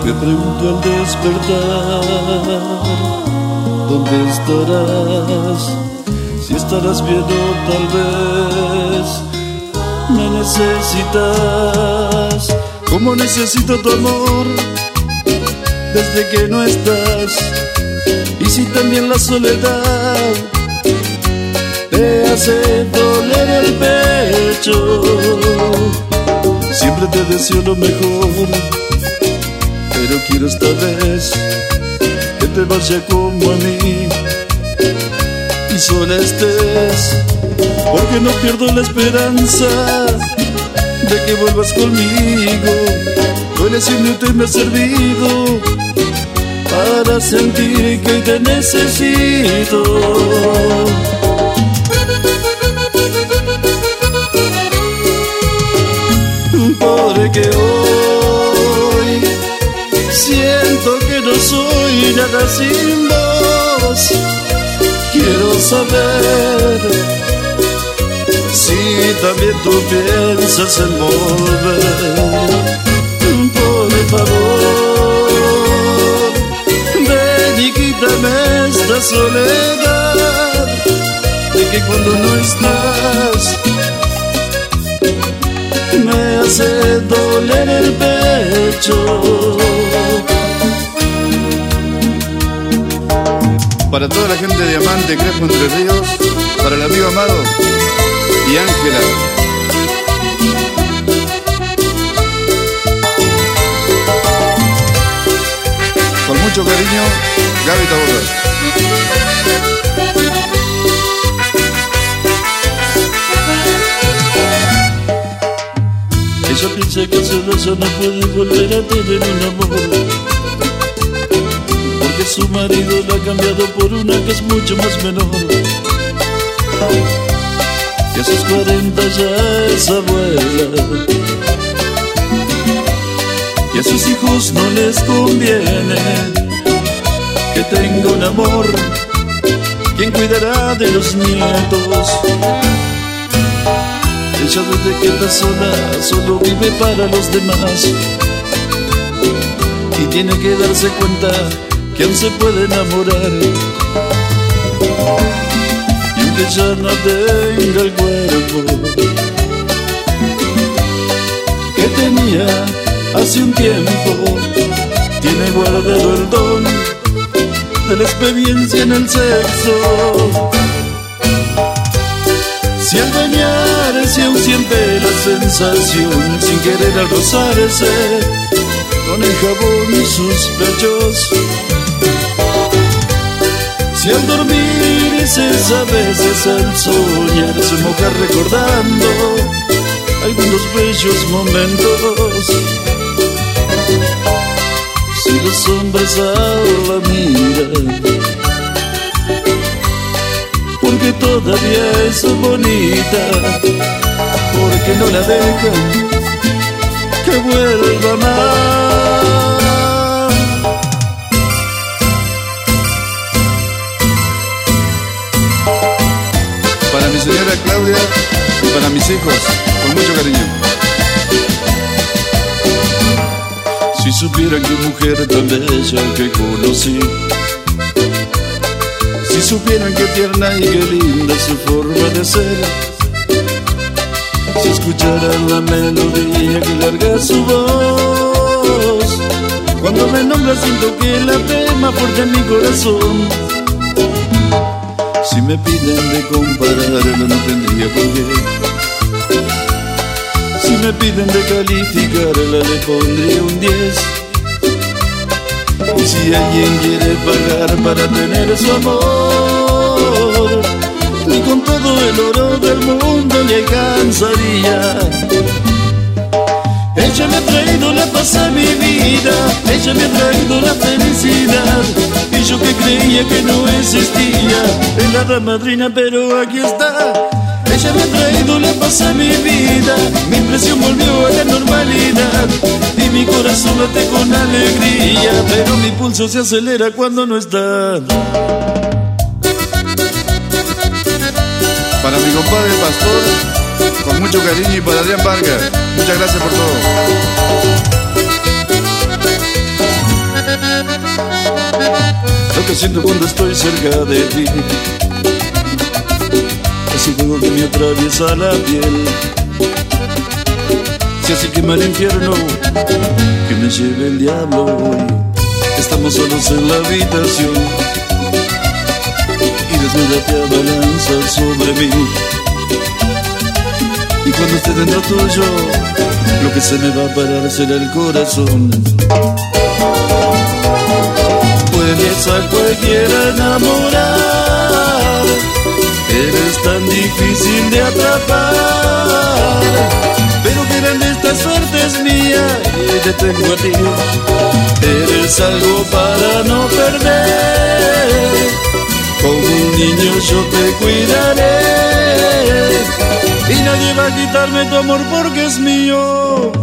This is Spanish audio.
Me pregunto al despertar, ¿dónde estarás? Si estarás bien o tal vez me necesitas, como necesito tu amor desde que no estás. Y si también la soledad te hace doler el pecho, siempre te deseo lo mejor, pero quiero esta vez que te vaya como a mí y sola estés, porque no pierdo la esperanza de que vuelvas conmigo. Tú eres inútil, me has servido para sentir que te necesito. Porque hoy siento que no soy nada sin vos. Quiero saber si también tú piensas en volver. Por favor, ven y quítame esta soledad de que cuando no estás me hace doler el pecho. Para toda la gente de Diamante, Crespo, Entre Ríos, para el amigo Amado y Ángela. Con mucho cariño, Gaby Taborda. Ella piensa que celosa no puede volver a tener un amor, porque su marido la ha cambiado por una que es mucho más menor, que a sus 40 ya es abuela, y a sus hijos no les conviene que tenga un amor. ¿Quién cuidará de los nietos? Ella desde que está sola solo vive para los demás, y tiene que darse cuenta que aún se puede enamorar, y aunque ya no tenga el cuerpo que tenía hace un tiempo, tiene guardado el don de la experiencia en el sexo. Si al bañarse aún siente la sensación, sin querer al rozarse con el jabón sus pechos. Si al dormirse a veces al soñar se moja recordando algunos bellos momentos. Si los hombres ahora la miran, porque todavía es bonita, porque no la dejan que vuelva más. Para mi señora Claudia y para mis hijos, con mucho cariño. Si supieran qué mujer tan bella que conocí, si supieran qué tierna y qué linda su forma de ser, si escucharan la melodía que larga su voz, cuando me nombra siento que la tema fuerte en mi corazón. Si me piden de compararla no tendría por qué, si me piden de calificarla le pondría un 10. Y si alguien quiere pagar para tener su amor, ni con todo el oro del mundo le alcanzaría. Ella me ha traído la paz a mi vida, ella me ha traído la felicidad, y yo que creía que no existía, es la hada madrina pero aquí está. Ella me ha traído la paz a mi vida, mi impresión volvió a la normalidad, y mi corazón late con alegría, pero mi pulso se acelera cuando no está. Para mi compadre Pastor, con mucho cariño, y para Adrián Vargas, muchas gracias por todo. Lo que siento cuando estoy cerca de ti es un fuego que me atraviesa la piel. Si así quema el infierno, que me lleve el diablo hoy. Estamos solos en la habitación y desnuda te abalanzas sobre mí. Y cuando esté dentro tuyo, lo que se me va a parar será el corazón. Puedes a cualquiera enamorar, eres tan difícil de atrapar, pero qué grande esta suerte es mía y te tengo a ti. Eres algo para no perder, como un niño yo te cuidaré y nadie va a quitarme tu amor porque es mío.